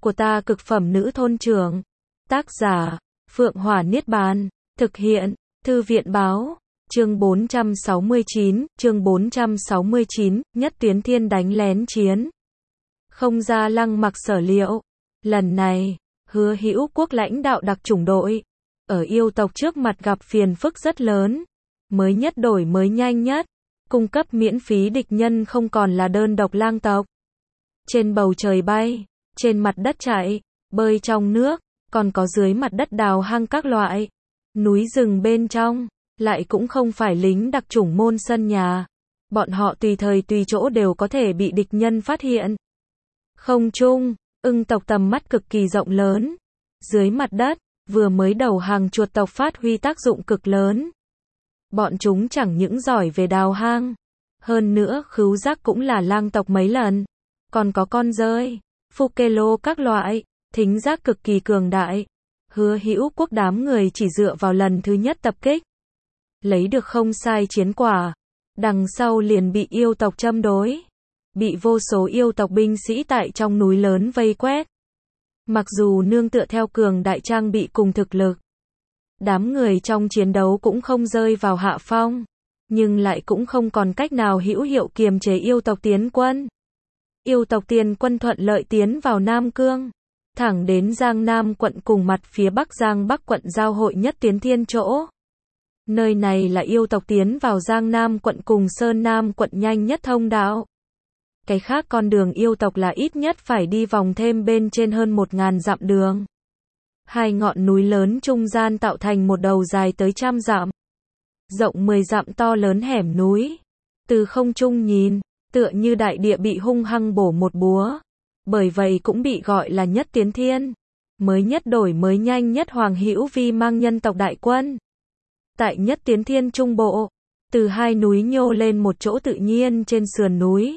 của ta cực phẩm nữ thôn trưởng. Tác giả, Phượng Hỏa Niết Bàn. Thực hiện, Thư viện Báo. Chương 469, Nhất Tuyến Thiên đánh lén chiến. Không ra Lăng Mặc sở liệu. Lần này, Hứa Hữu Quốc lãnh đạo đặc chủng đội, ở yêu tộc trước mặt gặp phiền phức rất lớn. Mới nhất đổi mới nhanh nhất, cung cấp miễn phí địch nhân không còn là đơn độc lang tộc. Trên bầu trời bay, trên mặt đất chạy, bơi trong nước, còn có dưới mặt đất đào hang các loại. Núi rừng bên trong, lại cũng không phải lính đặc chủng môn sân nhà. Bọn họ tùy thời tùy chỗ đều có thể bị địch nhân phát hiện. Không trung, ưng tộc tầm mắt cực kỳ rộng lớn. Dưới mặt đất, vừa mới đầu hàng chuột tộc phát huy tác dụng cực lớn. Bọn chúng chẳng những giỏi về đào hang, hơn nữa khứu giác cũng là lang tộc mấy lần. Còn có con dơi, Fukelo các loại, thính giác cực kỳ cường đại. Hứa Hữu Quốc đám người chỉ dựa vào lần thứ nhất tập kích, lấy được không sai chiến quả, đằng sau liền bị yêu tộc châm đối, bị vô số yêu tộc binh sĩ tại trong núi lớn vây quét. Mặc dù nương tựa theo cường đại trang bị cùng thực lực, đám người trong chiến đấu cũng không rơi vào hạ phong, nhưng lại cũng không còn cách nào hữu hiệu kiềm chế yêu tộc tiến quân. Yêu tộc tiền quân thuận lợi tiến vào Nam Cương, thẳng đến Giang Nam quận cùng mặt phía Bắc Giang Bắc quận giao hội Nhất Tiến Thiên chỗ. Nơi này là yêu tộc tiến vào Giang Nam quận cùng Sơn Nam quận nhanh nhất thông đạo. Cái khác con đường yêu tộc là ít nhất phải đi vòng thêm bên trên hơn 1.000 dặm đường. Hai ngọn núi lớn trung gian tạo thành một đầu dài tới 100 dặm, rộng 10 dặm to lớn hẻm núi. Từ không trung nhìn, tựa như đại địa bị hung hăng bổ một búa. Bởi vậy cũng bị gọi là Nhất Tiến Thiên. Mới nhất đổi mới nhanh nhất Hoàng Hữu Vi mang nhân tộc đại quân. Tại Nhất Tiến Thiên trung bộ, từ hai núi nhô lên một chỗ tự nhiên trên sườn núi.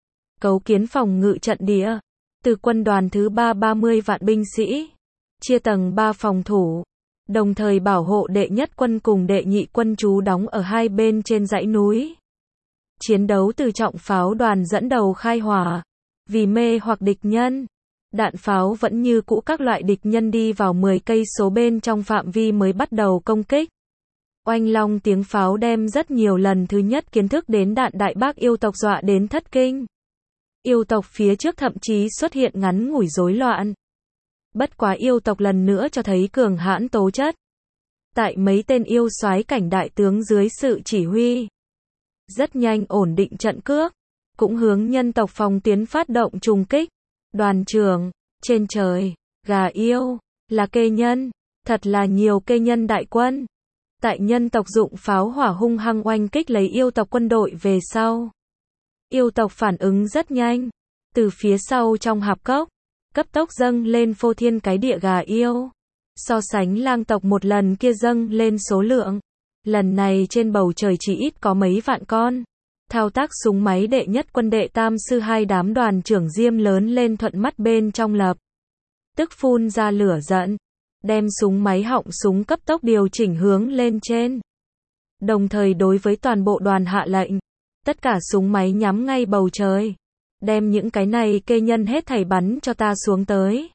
Cấu kiến phòng ngự trận địa, từ quân đoàn thứ 30 vạn binh sĩ, chia tầng 3 phòng thủ, đồng thời bảo hộ đệ nhất quân cùng đệ nhị quân trú đóng ở hai bên trên dãy núi. Chiến đấu từ trọng pháo đoàn dẫn đầu khai hỏa, vì mê hoặc địch nhân. Đạn pháo vẫn như cũ, các loại địch nhân đi vào 10 cây số bên trong phạm vi mới bắt đầu công kích. Oanh long tiếng pháo đem rất nhiều lần thứ nhất kiến thức đến đạn đại bác yêu tộc dọa đến thất kinh. Yêu tộc phía trước thậm chí xuất hiện ngắn ngủi rối loạn. Bất quá yêu tộc lần nữa cho thấy cường hãn tố chất. Tại mấy tên yêu soái cảnh đại tướng dưới sự chỉ huy, rất nhanh ổn định trận cước, cũng hướng nhân tộc phòng tiến phát động trùng kích. Đoàn trưởng, trên trời, gà yêu, là kê nhân, thật là nhiều kê nhân đại quân. Tại nhân tộc dụng pháo hỏa hung hăng oanh kích lấy yêu tộc quân đội về sau. Yêu tộc phản ứng rất nhanh, từ phía sau trong hạp cốc, cấp tốc dâng lên phô thiên cái địa gà yêu. So sánh lang tộc một lần kia dâng lên số lượng, lần này trên bầu trời chỉ ít có mấy vạn con. Thao tác súng máy đệ nhất quân đệ tam sư hai đám đoàn trưởng diêm lớn lên thuận mắt bên trong lập tức phun ra lửa giận, đem súng máy họng súng cấp tốc điều chỉnh hướng lên trên. Đồng thời đối với toàn bộ đoàn hạ lệnh, tất cả súng máy nhắm ngay bầu trời, đem những cái này kê nhân hết thảy bắn cho ta xuống tới.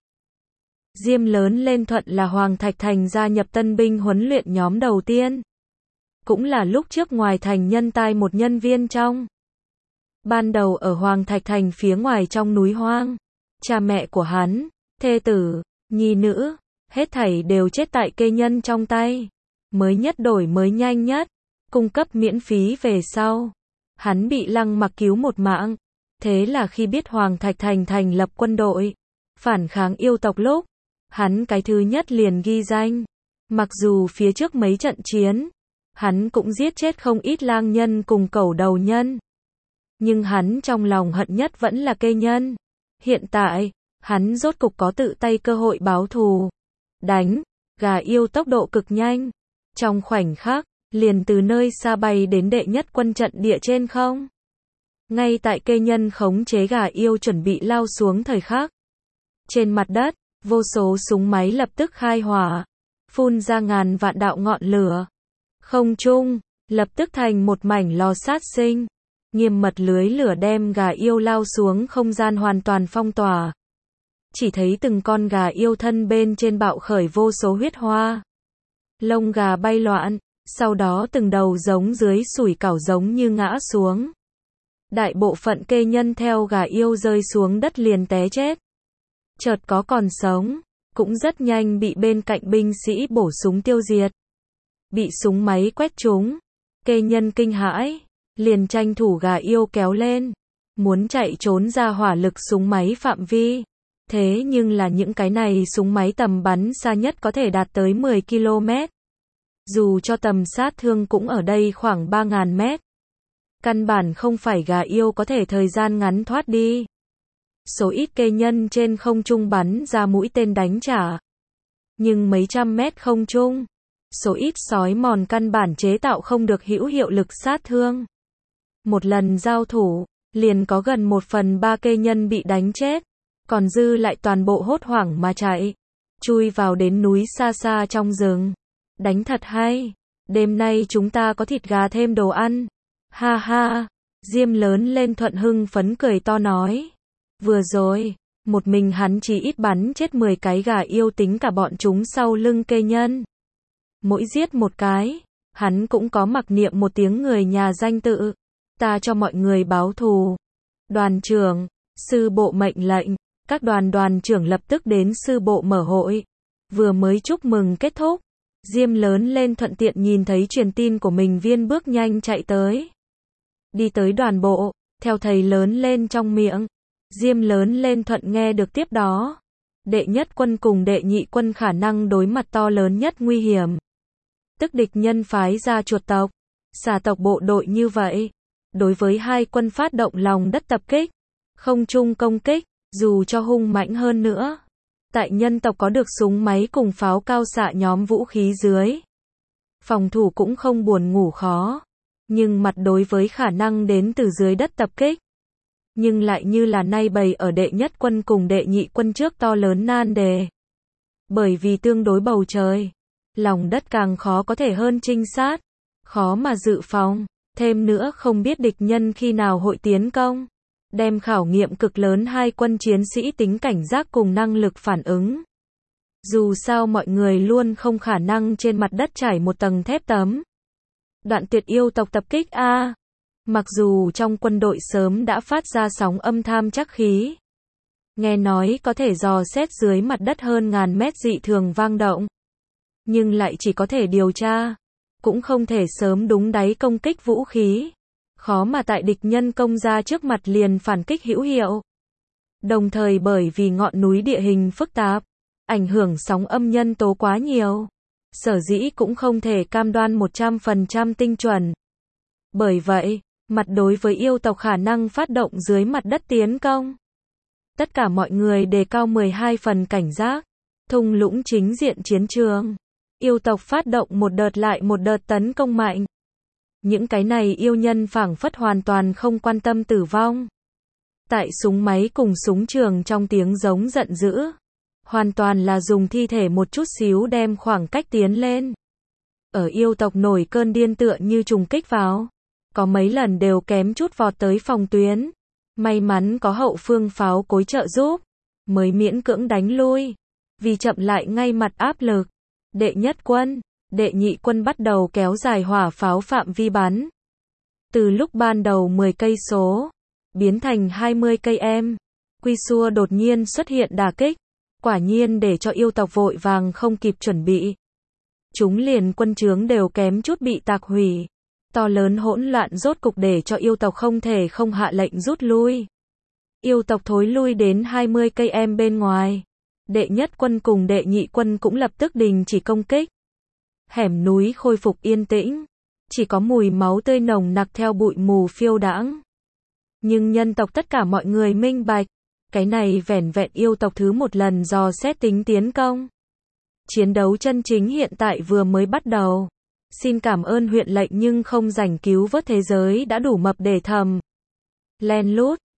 Diêm lớn lên thuận là Hoàng Thạch Thành gia nhập tân binh huấn luyện nhóm đầu tiên. Cũng là lúc trước ngoài thành nhân tai một nhân viên trong. Ban đầu ở Hoàng Thạch Thành phía ngoài trong núi hoang, cha mẹ của hắn, thê tử, nhi nữ, hết thảy đều chết tại kê nhân trong tay. Mới nhất đổi mới nhanh nhất, cung cấp miễn phí về sau. Hắn bị Lăng Mặc cứu một mạng. Thế là khi biết Hoàng Thạch Thành thành lập quân đội, phản kháng yêu tộc lúc, hắn cái thứ nhất liền ghi danh. Mặc dù phía trước mấy trận chiến, hắn cũng giết chết không ít lang nhân cùng cẩu đầu nhân. Nhưng hắn trong lòng hận nhất vẫn là kê nhân. Hiện tại, hắn rốt cục có tự tay cơ hội báo thù. Đánh, gà yêu tốc độ cực nhanh. Trong khoảnh khắc, liền từ nơi xa bay đến đệ nhất quân trận địa trên không. Ngay tại kê nhân khống chế gà yêu chuẩn bị lao xuống thời khắc. Trên mặt đất, vô số súng máy lập tức khai hỏa, phun ra ngàn vạn đạo ngọn lửa. Không trung, lập tức thành một mảnh lò sát sinh. Nghiêm mật lưới lửa đem gà yêu lao xuống không gian hoàn toàn phong tỏa. chỉ thấy từng con gà yêu thân bên trên bạo khởi vô số huyết hoa. Lông gà bay loạn, sau đó từng đầu giống dưới sủi cảo giống như ngã xuống. Đại bộ phận kê nhân theo gà yêu rơi xuống đất liền té chết. Chợt có còn sống, cũng rất nhanh bị bên cạnh binh sĩ bổ súng tiêu diệt. Bị súng máy quét trúng, kê nhân kinh hãi, liền tranh thủ gà yêu kéo lên, muốn chạy trốn ra hỏa lực súng máy phạm vi. Thế nhưng là những cái này súng máy tầm bắn xa nhất có thể đạt tới 10 km. Dù cho tầm sát thương cũng ở đây khoảng 3.000 mét. Căn bản không phải gà yêu có thể thời gian ngắn thoát đi. Số ít kê nhân trên không trung bắn ra mũi tên đánh trả. Nhưng mấy trăm mét không trung, số ít sói mòn căn bản chế tạo không được hữu hiệu lực sát thương. Một lần giao thủ, liền có gần 1/3 kê nhân bị đánh chết, còn dư lại toàn bộ hốt hoảng mà chạy, chui vào đến núi xa xa trong rừng. Đánh thật hay, đêm nay chúng ta có thịt gà thêm đồ ăn. Ha ha, Diêm lớn lên Thuận hưng phấn cười to nói. Vừa rồi, một mình hắn chỉ ít bắn chết 10 cái gà yêu tính cả bọn chúng sau lưng kê nhân. Mỗi giết một cái, hắn cũng có mặc niệm một tiếng người nhà danh tự. Ta cho mọi người báo thù. Đoàn trưởng, sư bộ mệnh lệnh, các đoàn trưởng lập tức đến sư bộ mở hội. Vừa mới chúc mừng kết thúc, Diêm lớn lên thuận tiện nhìn thấy truyền tin của mình viên bước nhanh chạy tới. Đi tới đoàn bộ, theo thầy lớn lên trong miệng. Diêm lớn lên thuận nghe được tiếp đó. Đệ nhất quân cùng đệ nhị quân khả năng đối mặt to lớn nhất nguy hiểm. Tức địch nhân phái ra chuột tộc, xà tộc bộ đội như vậy. Đối với hai quân phát động lòng đất tập kích, không trung công kích, dù cho hung mãnh hơn nữa. Tại nhân tộc có được súng máy cùng pháo cao xạ nhóm vũ khí dưới. Phòng thủ cũng không buồn ngủ khó. Nhưng mặt đối với khả năng đến từ dưới đất tập kích. Nhưng lại như là nay bày ở đệ nhất quân cùng đệ nhị quân trước to lớn nan đề. Bởi vì tương đối bầu trời, lòng đất càng khó có thể hơn trinh sát, khó mà dự phòng, thêm nữa không biết địch nhân khi nào hội tiến công, đem khảo nghiệm cực lớn hai quân chiến sĩ tính cảnh giác cùng năng lực phản ứng. Dù sao mọi người luôn không khả năng trên mặt đất trải một tầng thép tấm. Đoạn tuyệt yêu tộc tập kích A. Mặc dù trong quân đội sớm đã phát ra sóng âm tham chắc khí. Nghe nói có thể dò xét dưới mặt đất hơn 1000 mét dị thường vang động. Nhưng lại chỉ có thể điều tra. Cũng không thể sớm đúng đáy công kích vũ khí. Khó mà tại địch nhân công ra trước mặt liền phản kích hữu hiệu. Đồng thời bởi vì ngọn núi địa hình phức tạp, ảnh hưởng sóng âm nhân tố quá nhiều. Sở dĩ cũng không thể cam đoan 100% tinh chuẩn. Bởi vậy, mặt đối với yêu tộc khả năng phát động dưới mặt đất tiến công. Tất cả mọi người đề cao 12 phần cảnh giác. Thung lũng chính diện chiến trường. Yêu tộc phát động một đợt lại một đợt tấn công mạnh. Những cái này yêu nhân phảng phất hoàn toàn không quan tâm tử vong. Tại súng máy cùng súng trường trong tiếng giống giận dữ. Hoàn toàn là dùng thi thể một chút xíu đem khoảng cách tiến lên. Ở yêu tộc nổi cơn điên tựa như trùng kích vào. Có mấy lần đều kém chút vọt tới phòng tuyến. May mắn có hậu phương pháo cối trợ giúp. Mới miễn cưỡng đánh lui. Vì chậm lại ngay mặt áp lực. Đệ nhất quân, đệ nhị quân bắt đầu kéo dài hỏa pháo phạm vi bắn. Từ lúc ban đầu 10 cây số, biến thành 20 cây em. Quy xua đột nhiên xuất hiện đả kích. Quả nhiên để cho yêu tộc vội vàng không kịp chuẩn bị. Chúng liền quân trướng đều kém chút bị tạc hủy. To lớn hỗn loạn rốt cục để cho yêu tộc không thể không hạ lệnh rút lui. Yêu tộc thối lui đến 20 cây em bên ngoài. Đệ nhất quân cùng đệ nhị quân cũng lập tức đình chỉ công kích. Hẻm núi khôi phục yên tĩnh. Chỉ có mùi máu tươi nồng nặc theo bụi mù phiêu đãng. Nhưng nhân tộc tất cả mọi người minh bạch. Cái này vẻn vẹn yêu tộc thứ một lần dò xét tính tiến công. Chiến đấu chân chính hiện tại vừa mới bắt đầu. Xin cảm ơn huyện lệnh nhưng không rảnh cứu vớt thế giới đã đủ mập để thầm. Len lút,